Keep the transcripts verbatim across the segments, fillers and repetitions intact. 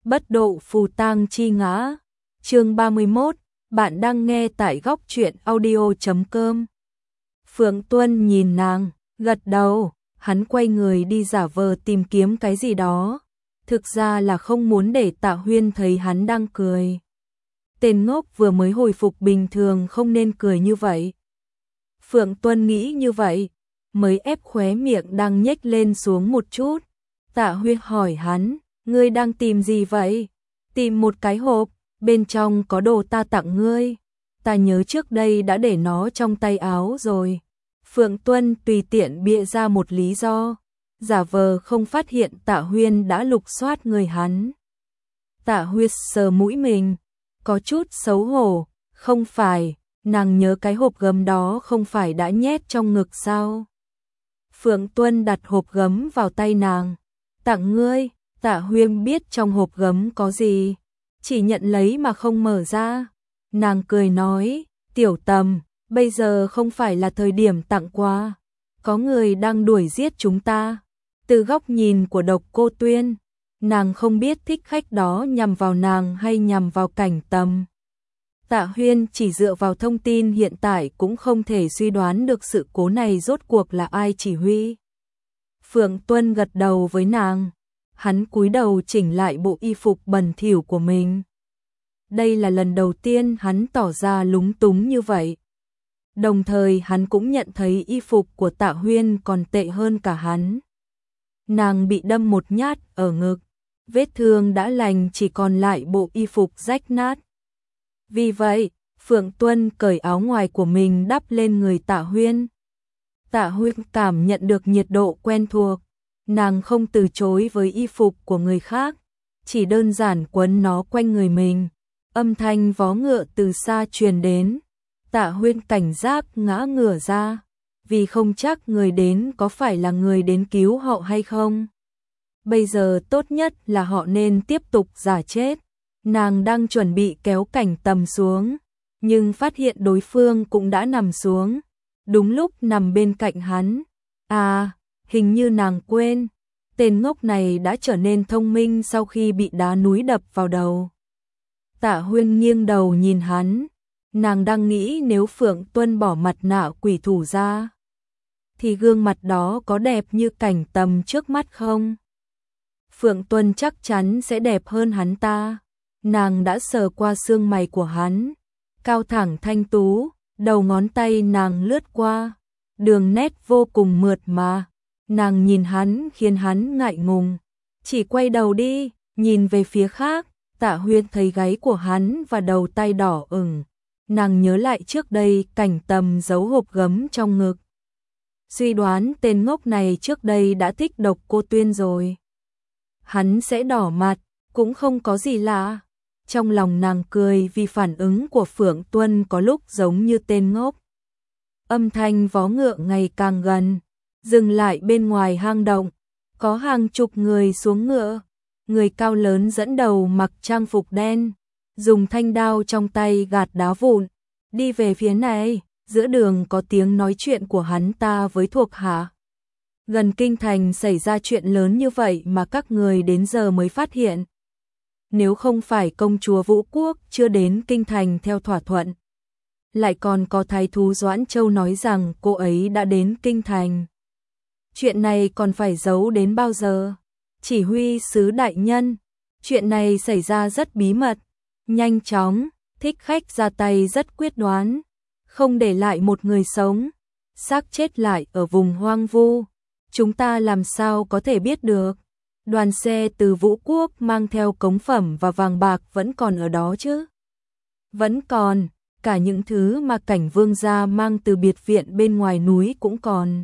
bất độ phù tang chi ngã. Chương ba mươi mốt, bạn đang nghe tại góc truyện audio chấm com. Phượng Tuân nhìn nàng, gật đầu, hắn quay người đi giả vờ tìm kiếm cái gì đó. Thực ra là không muốn để Tạ Huyên thấy hắn đang cười. Tên ngốc vừa mới hồi phục bình thường không nên cười như vậy. Phượng Tuân nghĩ như vậy, mới ép khóe miệng đang nhếch lên xuống một chút. Tạ Huyên hỏi hắn, ngươi đang tìm gì vậy? Tìm một cái hộp, bên trong có đồ ta tặng ngươi. Ta nhớ trước đây đã để nó trong tay áo rồi. Phượng Tuân tùy tiện bịa ra một lý do, giả vờ không phát hiện Tạ Huyên đã lục soát người hắn. Tạ Huyên sờ mũi mình, có chút xấu hổ, không phải, nàng nhớ cái hộp gấm đó không phải đã nhét trong ngực sao? Phượng Tuân đặt hộp gấm vào tay nàng, tặng ngươi. Tạ Huyên biết trong hộp gấm có gì, chỉ nhận lấy mà không mở ra. Nàng cười nói, tiểu Tầm, bây giờ không phải là thời điểm tặng quà, có người đang đuổi giết chúng ta. Từ góc nhìn của Độc Cô Tuyên, nàng không biết thích khách đó nhằm vào nàng hay nhằm vào Cảnh Tầm. Tạ Huyên chỉ dựa vào thông tin hiện tại cũng không thể suy đoán được sự cố này rốt cuộc là ai chỉ huy. Phượng Tuân gật đầu với nàng, hắn cúi đầu chỉnh lại bộ y phục bẩn thỉu của mình. Đây là lần đầu tiên hắn tỏ ra lúng túng như vậy. Đồng thời hắn cũng nhận thấy y phục của Tạ Huyên còn tệ hơn cả hắn. Nàng bị đâm một nhát ở ngực, vết thương đã lành, chỉ còn lại bộ y phục rách nát. Vì vậy, Phượng Tuân cởi áo ngoài của mình đắp lên người Tạ Huyên. Tạ Huyên cảm nhận được nhiệt độ quen thuộc, nàng không từ chối với y phục của người khác, chỉ đơn giản quấn nó quanh người mình. Âm thanh vó ngựa từ xa truyền đến. Tạ Huyên cảnh giác ngã ngửa ra, vì không chắc người đến có phải là người đến cứu họ hay không. Bây giờ tốt nhất là họ nên tiếp tục giả chết. Nàng đang chuẩn bị kéo Cảnh Tầm xuống, nhưng phát hiện đối phương cũng đã nằm xuống, đúng lúc nằm bên cạnh hắn. À, hình như nàng quên, tên ngốc này đã trở nên thông minh sau khi bị đá núi đập vào đầu. Tạ Huyên nghiêng đầu nhìn hắn, nàng đang nghĩ nếu Phượng Tuân bỏ mặt nạ quỷ thủ ra, thì gương mặt đó có đẹp như Cảnh Tầm trước mắt không? Phượng Tuân chắc chắn sẽ đẹp hơn hắn ta. Nàng đã sờ qua xương mày của hắn, cao thẳng thanh tú, đầu ngón tay nàng lướt qua, đường nét vô cùng mượt mà. Nàng nhìn hắn khiến hắn ngại ngùng, chỉ quay đầu đi, nhìn về phía khác. Tạ Huyên thấy gáy của hắn và đầu tay đỏ ửng. Nàng nhớ lại trước đây Cảnh Tầm giấu hộp gấm trong ngực. Suy đoán tên ngốc này trước đây đã thích Độc Cô Tuyên rồi. Hắn sẽ đỏ mặt, cũng không có gì lạ. Trong lòng nàng cười vì phản ứng của Phượng Tuân có lúc giống như tên ngốc. Âm thanh vó ngựa ngày càng gần, dừng lại bên ngoài hang động. Có hàng chục người xuống ngựa. Người cao lớn dẫn đầu mặc trang phục đen, dùng thanh đao trong tay gạt đá vụn, đi về phía này. Giữa đường có tiếng nói chuyện của hắn ta với thuộc hạ. Gần kinh thành xảy ra chuyện lớn như vậy mà các người đến giờ mới phát hiện. Nếu không phải công chúa Vũ Quốc chưa đến kinh thành theo thỏa thuận, lại còn có thái thú Doãn Châu nói rằng cô ấy đã đến kinh thành. Chuyện này còn phải giấu đến bao giờ? Chỉ huy sứ đại nhân, chuyện này xảy ra rất bí mật, nhanh chóng. Thích khách ra tay rất quyết đoán, không để lại một người sống, xác chết lại ở vùng hoang vu. Chúng ta làm sao có thể biết được? Đoàn xe từ Vũ Quốc mang theo cống phẩm và vàng bạc vẫn còn ở đó chứ? Vẫn còn, cả những thứ mà Cảnh Vương gia mang từ biệt viện bên ngoài núi cũng còn.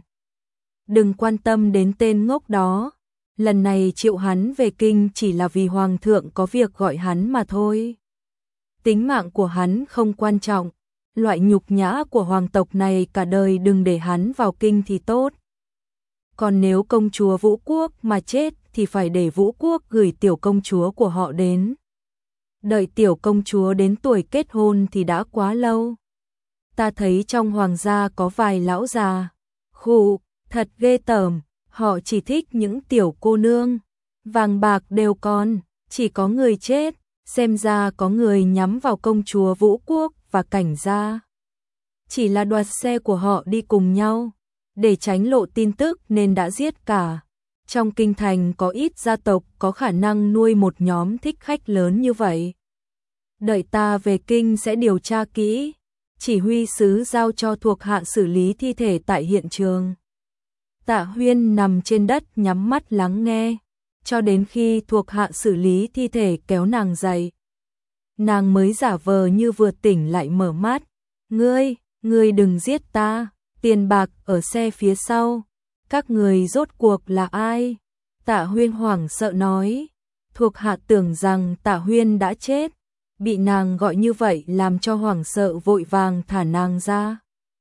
Đừng quan tâm đến tên ngốc đó, lần này triệu hắn về kinh chỉ là vì Hoàng thượng có việc gọi hắn mà thôi. Tính mạng của hắn không quan trọng, loại nhục nhã của hoàng tộc này cả đời đừng để hắn vào kinh thì tốt. Còn nếu công chúa Vũ Quốc mà chết thì phải để Vũ Quốc gửi tiểu công chúa của họ đến. Đợi tiểu công chúa đến tuổi kết hôn thì đã quá lâu. Ta thấy trong hoàng gia có vài lão già, khụ, thật ghê tởm, họ chỉ thích những tiểu cô nương, vàng bạc đều còn, Chỉ có người chết, xem ra có người nhắm vào công chúa Vũ Quốc và Cảnh gia. Chỉ là đoạt xe của họ đi cùng nhau, để tránh lộ tin tức nên đã giết cả. Trong kinh thành có ít gia tộc có khả năng nuôi một nhóm thích khách lớn như vậy. Đợi ta về kinh sẽ điều tra kỹ, chỉ huy sứ giao cho thuộc hạ xử lý thi thể tại hiện trường. Tạ Huyên nằm trên đất nhắm mắt lắng nghe, cho đến khi thuộc hạ xử lý thi thể kéo nàng dậy. Nàng mới giả vờ như vừa tỉnh lại mở mắt. Ngươi, ngươi đừng giết ta, tiền bạc ở xe phía sau. Các người rốt cuộc là ai? Tạ Huyên hoảng sợ nói. Thuộc hạ tưởng rằng Tạ Huyên đã chết, bị nàng gọi như vậy làm cho hoảng sợ vội vàng thả nàng ra.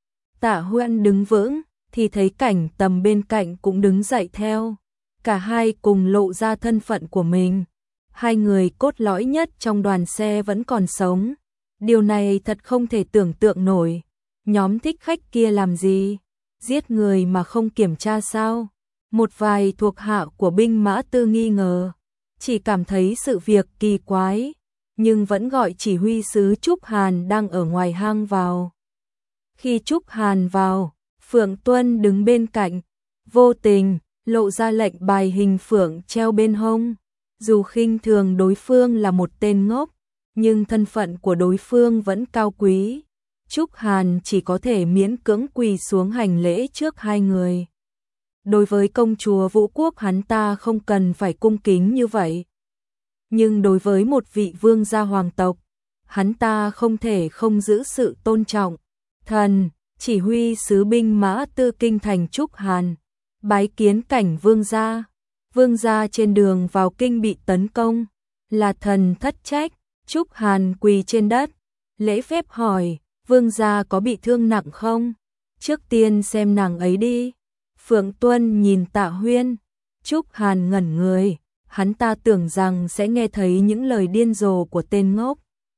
Tạ Huyên đứng vững, thì thấy Cảnh Tầm bên cạnh cũng đứng dậy theo. Cả hai cùng lộ ra thân phận của mình. Hai người cốt lõi nhất trong đoàn xe vẫn còn sống. Điều này thật không thể tưởng tượng nổi. Nhóm thích khách kia làm gì? Giết người mà không kiểm tra sao? Một vài thuộc hạ của binh mã tư nghi ngờ, chỉ cảm thấy sự việc kỳ quái, nhưng vẫn gọi chỉ huy sứ Trúc Hàn đang ở ngoài hang vào. Khi Trúc Hàn vào, Phượng Tuân đứng bên cạnh, vô tình lộ ra lệnh bài hình phượng treo bên hông. Dù khinh thường đối phương là một tên ngốc, nhưng thân phận của đối phương vẫn cao quý. Trúc Hàn chỉ có thể miễn cưỡng quỳ xuống hành lễ trước hai người. Đối với công chúa Vũ Quốc hắn ta không cần phải cung kính như vậy. Nhưng đối với một vị vương gia hoàng tộc, hắn ta không thể không giữ sự tôn trọng. Thần, chỉ huy sứ binh mã tư kinh thành Trúc Hàn, bái kiến Cảnh vương gia. Vương gia trên đường vào kinh bị tấn công, là thần thất trách. Trúc Hàn quỳ trên đất, lễ phép hỏi, vương gia có bị thương nặng không? Trước tiên xem nàng ấy đi. Phượng Tuân nhìn Tạ Huyên. Trúc Hàn ngẩn người, hắn ta tưởng rằng sẽ nghe thấy những lời điên rồ của tên ngốc.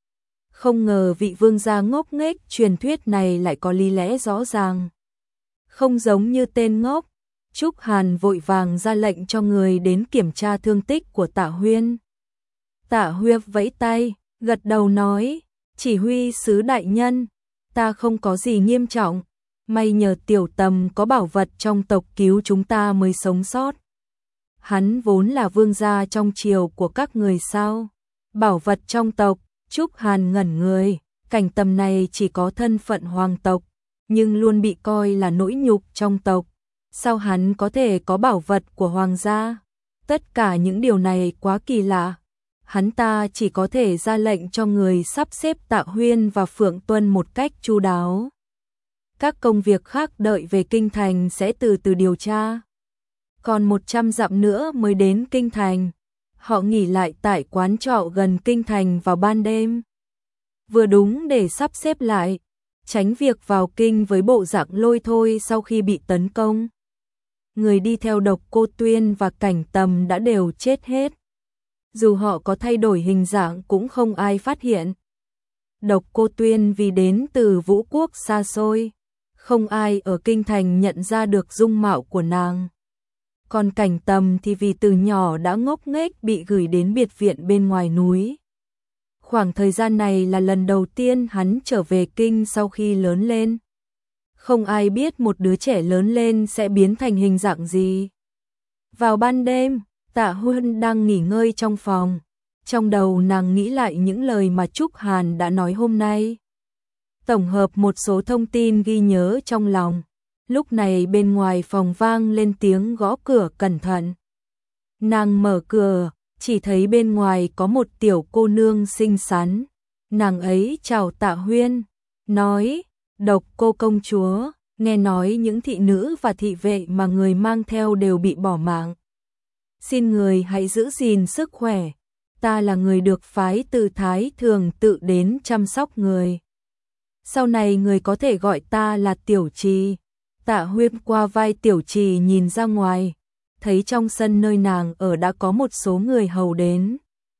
Không ngờ vị vương gia ngốc nghếch truyền thuyết này lại có lý lẽ rõ ràng. Không giống như tên ngốc, Trúc Hàn vội vàng ra lệnh cho người đến kiểm tra thương tích của Tạ Huyên. Tạ Huyên vẫy tay, gật đầu nói, chỉ huy sứ đại nhân, ta không có gì nghiêm trọng, may nhờ tiểu Tầm có bảo vật trong tộc cứu chúng ta mới sống sót. Hắn vốn là vương gia trong triều của các người sao? Bảo vật trong tộc? Trúc Hàn ngẩn người, Cảnh Tầm này chỉ có thân phận hoàng tộc, nhưng luôn bị coi là nỗi nhục trong tộc. Sao hắn có thể có bảo vật của hoàng gia? Tất cả những điều này quá kỳ lạ. Hắn ta chỉ có thể ra lệnh cho người sắp xếp Tạ Huyên và Phượng Tuân một cách chu đáo. Các công việc khác đợi về kinh thành sẽ từ từ điều tra. Còn một trăm dặm nữa mới đến kinh thành. Họ nghỉ lại tại quán trọ gần kinh thành vào ban đêm. Vừa đúng để sắp xếp lại, tránh việc vào kinh với bộ dạng lôi thôi sau khi bị tấn công. Người đi theo Độc Cô Tuyên và Cảnh Tầm đã đều chết hết. Dù họ có thay đổi hình dạng cũng không ai phát hiện. Độc Cô Tuyên vì đến từ Vũ Quốc xa xôi, không ai ở kinh thành nhận ra được dung mạo của nàng. Còn Cảnh Tầm thì vì từ nhỏ đã ngốc nghếch bị gửi đến biệt viện bên ngoài núi. Khoảng thời gian này là lần đầu tiên hắn trở về kinh sau khi lớn lên. Không ai biết một đứa trẻ lớn lên sẽ biến thành hình dạng gì. Vào ban đêm, Tạ Huyên đang nghỉ ngơi trong phòng. Trong đầu nàng nghĩ lại những lời mà Trúc Hàn đã nói hôm nay. Tổng hợp một số thông tin ghi nhớ trong lòng. Lúc này bên ngoài phòng vang lên tiếng gõ cửa cẩn thận. Nàng mở cửa, chỉ thấy bên ngoài có một tiểu cô nương xinh xắn. Nàng ấy chào Tạ Huyên, nói, Độc Cô công chúa, nghe nói những thị nữ và thị vệ mà người mang theo đều bị bỏ mạng. Xin người hãy giữ gìn sức khỏe, ta là người được phái từ Thái Thường tự đến chăm sóc người. Sau này người có thể gọi ta là Tiểu Trì. Tạ Huyên qua vai Tiểu Trì nhìn ra ngoài, thấy trong sân nơi nàng ở đã có một số người hầu đến.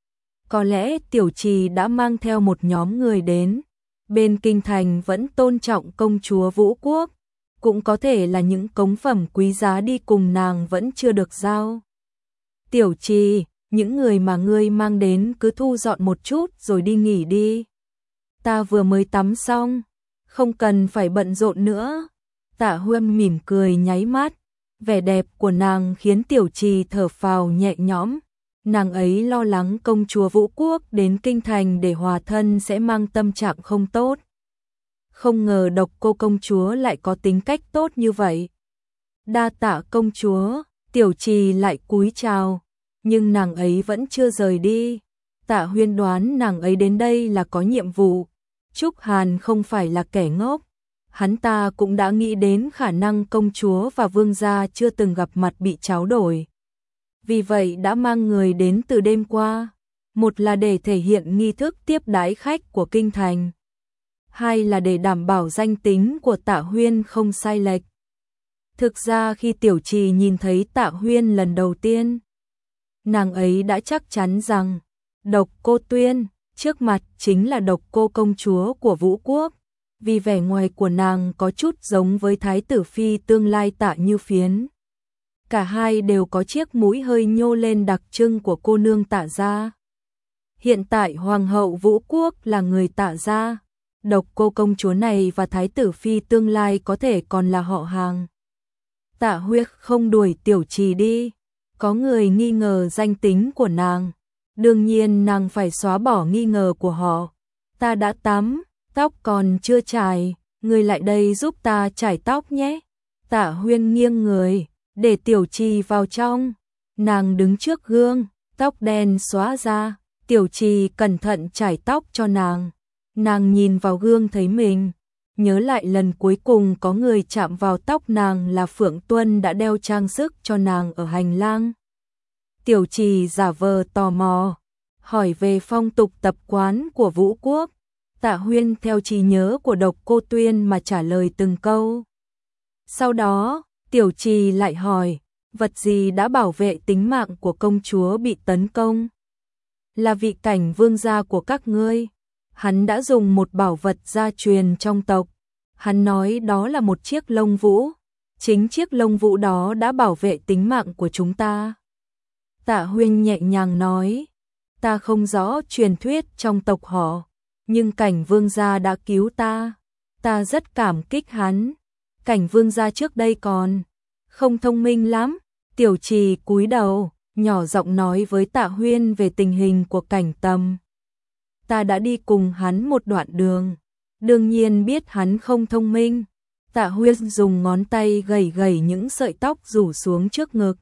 Có lẽ Tiểu Trì đã mang theo một nhóm người đến. Bên kinh thành vẫn tôn trọng công chúa Vũ Quốc, cũng có thể là những cống phẩm quý giá đi cùng nàng vẫn chưa được giao. Tiểu Trì, những người mà ngươi mang đến cứ thu dọn một chút rồi đi nghỉ đi. Ta vừa mới tắm xong, không cần phải bận rộn nữa. Tạ Huyên mỉm cười nháy mắt, vẻ đẹp của nàng khiến Tiểu Trì thở phào nhẹ nhõm. Nàng ấy lo lắng công chúa Vũ Quốc đến kinh thành để hòa thân sẽ mang tâm trạng không tốt. Không ngờ Độc Cô công chúa lại có tính cách tốt như vậy. Đa tạ công chúa, Tiểu Trì lại cúi chào, nhưng nàng ấy vẫn chưa rời đi. Tạ Huyên đoán nàng ấy đến đây là có nhiệm vụ. Trúc Hàn không phải là kẻ ngốc, hắn ta cũng đã nghĩ đến khả năng công chúa và vương gia chưa từng gặp mặt bị tráo đổi. Vì vậy đã mang người đến từ đêm qua, một là để thể hiện nghi thức tiếp đãi khách của kinh thành, hai là để đảm bảo danh tính của Tạ Huyên không sai lệch. Thực ra khi Tiểu Trì nhìn thấy Tạ Huyên lần đầu tiên, nàng ấy đã chắc chắn rằng Độc Cô Tuyên trước mặt chính là Độc Cô công chúa của Vũ Quốc, vì vẻ ngoài của nàng có chút giống với thái tử phi tương lai Tạ Như Phiến. Cả hai đều có chiếc mũi hơi nhô lên đặc trưng của cô nương Tạ gia. Hiện tại hoàng hậu Vũ Quốc là người Tạ gia, Độc Cô công chúa này và thái tử phi tương lai có thể còn là họ hàng. Tạ Huyên không đuổi Tiểu Trì đi, có người nghi ngờ danh tính của nàng, đương nhiên nàng phải xóa bỏ nghi ngờ của họ. Ta đã tắm, tóc còn chưa chải, người lại đây giúp ta chải tóc nhé. Tạ Huyên nghiêng người, để Tiểu Trì vào trong. Nàng đứng trước gương, tóc đen xóa ra, Tiểu Trì cẩn thận chải tóc cho nàng. Nàng nhìn vào gương thấy mình, nhớ lại lần cuối cùng có người chạm vào tóc nàng là Phượng Tuân đã đeo trang sức cho nàng ở hành lang. Tiểu Trì giả vờ tò mò, hỏi về phong tục tập quán của Vũ Quốc. Tạ Huyên theo trí nhớ của Độc Cô Tuyên mà trả lời từng câu. Sau đó, Tiểu Trì lại hỏi, vật gì đã bảo vệ tính mạng của công chúa bị tấn công? Là vị cảnh vương gia của các ngươi. Hắn đã dùng một bảo vật gia truyền trong tộc. Hắn nói đó là một chiếc lông vũ. Chính chiếc lông vũ đó đã bảo vệ tính mạng của chúng ta. Tạ Huyên nhẹ nhàng nói, ta không rõ truyền thuyết trong tộc họ, nhưng cảnh vương gia đã cứu ta. Ta rất cảm kích hắn. Cảnh vương gia trước đây còn không thông minh lắm. Tiểu Trì cúi đầu, nhỏ giọng nói với Tạ Huyên về tình hình của Cảnh Tâm. Ta đã đi cùng hắn một đoạn đường, đương nhiên biết hắn không thông minh. Tạ Huyên dùng ngón tay gẩy gẩy những sợi tóc rủ xuống trước ngực,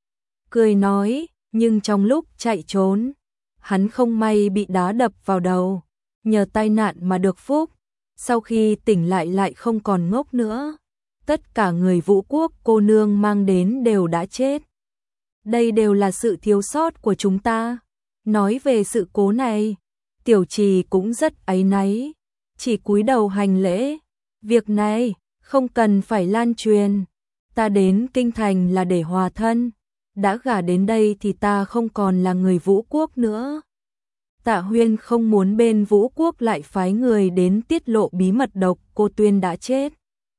cười nói, nhưng trong lúc chạy trốn, hắn không may bị đá đập vào đầu, nhờ tai nạn mà được phúc. Sau khi tỉnh lại lại không còn ngốc nữa. Tất cả người Vũ Quốc cô nương mang đến đều đã chết. Đây đều là sự thiếu sót của chúng ta. Nói về sự cố này, Tiểu Trì cũng rất áy náy, chỉ cúi đầu hành lễ. Việc này không cần phải lan truyền. Ta đến kinh thành là để hòa thân, đã gả đến đây thì ta không còn là người Vũ Quốc nữa. Tạ Huyên không muốn bên Vũ Quốc lại phái người đến tiết lộ bí mật Độc Cô Tuyên đã chết.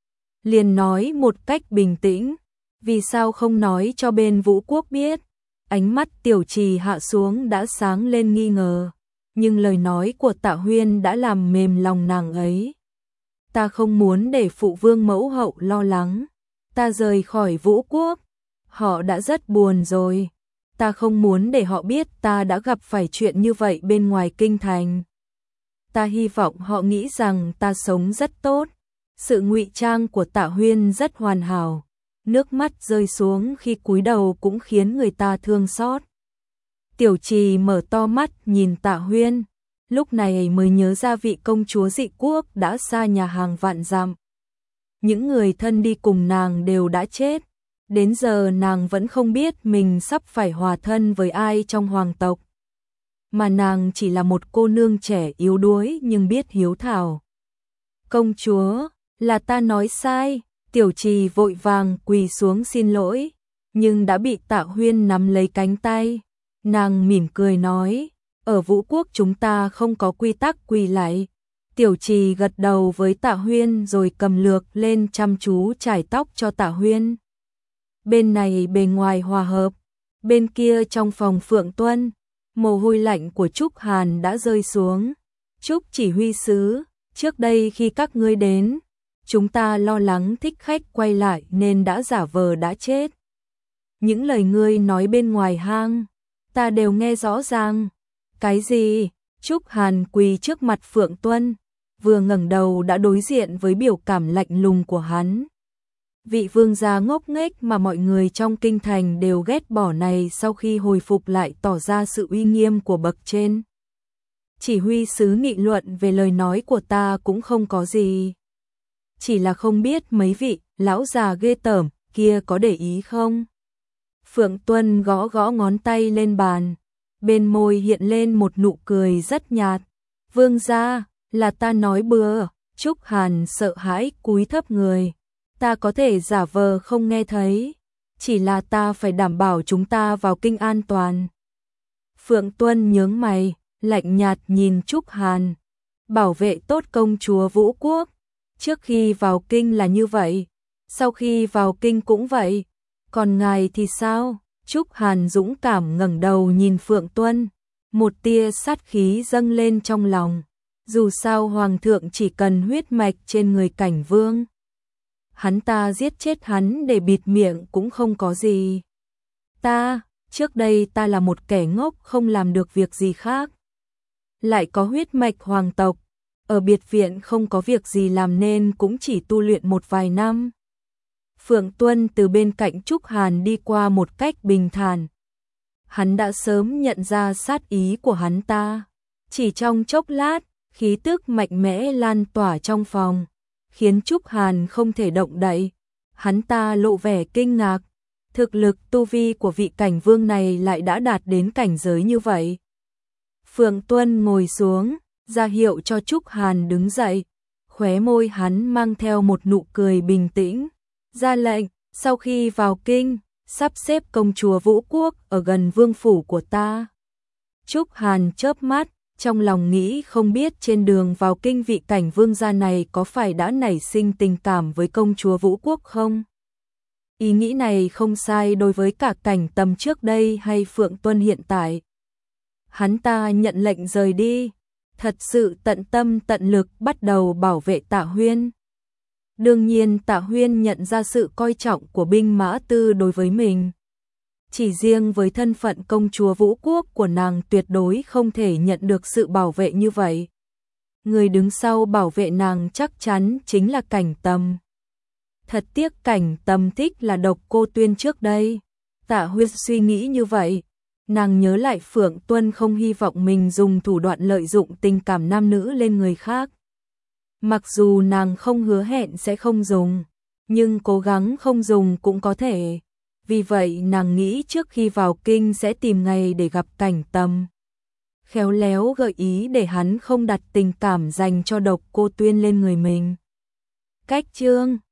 Liền nói một cách bình tĩnh, vì sao không nói cho bên Vũ Quốc biết? Ánh mắt Tiểu Trì hạ xuống đã sáng lên nghi ngờ, nhưng lời nói của Tạ Huyên đã làm mềm lòng nàng ấy. Ta không muốn để phụ vương mẫu hậu lo lắng. Ta rời khỏi Vũ Quốc, họ đã rất buồn rồi. Ta không muốn để họ biết ta đã gặp phải chuyện như vậy bên ngoài kinh thành. Ta hy vọng họ nghĩ rằng ta sống rất tốt. Sự ngụy trang của Tạ Huyên rất hoàn hảo. Nước mắt rơi xuống khi cúi đầu cũng khiến người ta thương xót. Tiểu Trì mở to mắt nhìn Tạ Huyên, lúc này mới nhớ ra vị công chúa Dị Quốc đã xa nhà hàng vạn dặm. Những người thân đi cùng nàng đều đã chết. Đến giờ nàng vẫn không biết mình sắp phải hòa thân với ai trong hoàng tộc. Mà nàng chỉ là một cô nương trẻ yếu đuối nhưng biết hiếu thảo. Công chúa, là ta nói sai. Tiểu Trì vội vàng quỳ xuống xin lỗi, nhưng đã bị Tạ Huyên nắm lấy cánh tay. Nàng mỉm cười nói, ở Vũ Quốc chúng ta không có quy tắc quỳ lạy. Tiểu Trì gật đầu với Tạ Huyên rồi cầm lược lên chăm chú chải tóc cho Tạ Huyên. Bên này bề ngoài hòa hợp, Bên kia trong phòng Phượng Tuân, mồ hôi lạnh của Trúc Hàn đã rơi xuống. Trúc chỉ huy sứ, trước đây khi các ngươi đến, chúng ta lo lắng thích khách quay lại nên đã giả vờ đã chết. Những lời ngươi nói bên ngoài hang, ta đều nghe rõ ràng. Cái gì? Trúc Hàn quỳ trước mặt Phượng Tuân, vừa ngẩng đầu đã đối diện với biểu cảm lạnh lùng của hắn. Vị vương gia ngốc nghếch mà mọi người trong kinh thành đều ghét bỏ này sau khi hồi phục lại tỏ ra sự uy nghiêm của bậc trên. Chỉ huy sứ nghị luận về lời nói của ta cũng không có gì. Chỉ là không biết mấy vị lão già ghê tởm kia có để ý không? Phượng Tuân gõ gõ ngón tay lên bàn, bên môi hiện lên một nụ cười rất nhạt. Vương gia, là ta nói bừa. Trúc Hàn sợ hãi cúi thấp người. Ta có thể giả vờ không nghe thấy, chỉ là ta phải đảm bảo chúng ta vào kinh an toàn. Phượng Tuân nhướng mày, lạnh nhạt nhìn Trúc Hàn. Bảo vệ tốt công chúa Vũ Quốc. Trước khi vào kinh là như vậy, sau khi vào kinh cũng vậy. Còn ngài thì sao? Trúc Hàn dũng cảm ngẩng đầu nhìn Phượng Tuân, một tia sát khí dâng lên trong lòng. Dù sao hoàng thượng chỉ cần huyết mạch trên người Cảnh Vương, hắn ta giết chết hắn để bịt miệng cũng không có gì. Ta, trước đây ta là một kẻ ngốc không làm được việc gì khác. Lại có huyết mạch hoàng tộc, ở biệt viện không có việc gì làm nên cũng chỉ tu luyện một vài năm. Phượng Tuân từ bên cạnh Trúc Hàn đi qua một cách bình thản. Hắn đã sớm nhận ra sát ý của hắn ta. Chỉ trong chốc lát, khí tức mạnh mẽ lan tỏa trong phòng, khiến Trúc Hàn không thể động đậy. Hắn ta lộ vẻ kinh ngạc, thực lực tu vi của vị Cảnh Vương này lại đã đạt đến cảnh giới như vậy. Phượng Tuân ngồi xuống, ra hiệu cho Trúc Hàn đứng dậy, khóe môi hắn mang theo một nụ cười bình tĩnh, ra lệnh, sau khi vào kinh, sắp xếp công chúa Vũ Quốc ở gần vương phủ của ta. Trúc Hàn chớp mắt, trong lòng nghĩ không biết trên đường vào kinh vị Cảnh Vương gia này có phải đã nảy sinh tình cảm với công chúa Vũ Quốc không? Ý nghĩ này không sai đối với cả Cảnh Tâm trước đây hay Phượng Tuân hiện tại. Hắn ta nhận lệnh rời đi, thật sự tận tâm tận lực bắt đầu bảo vệ Tạ Huyên. Đương nhiên Tạ Huyên nhận ra sự coi trọng của binh mã tư đối với mình. Chỉ riêng với thân phận công chúa Vũ Quốc của nàng tuyệt đối không thể nhận được sự bảo vệ như vậy. Người đứng sau bảo vệ nàng chắc chắn chính là Cảnh Tâm. Thật tiếc Cảnh Tâm thích là Độc Cô Tuyên trước đây. Tạ Huyên suy nghĩ như vậy. Nàng nhớ lại Phượng Tuân không hy vọng mình dùng thủ đoạn lợi dụng tình cảm nam nữ lên người khác. Mặc dù nàng không hứa hẹn sẽ không dùng, nhưng cố gắng không dùng cũng có thể. Vì vậy nàng nghĩ trước khi vào kinh sẽ tìm ngày để gặp Cảnh Tâm. Khéo léo gợi ý để hắn không đặt tình cảm dành cho Độc Cô Tuyên lên người mình. Cách chương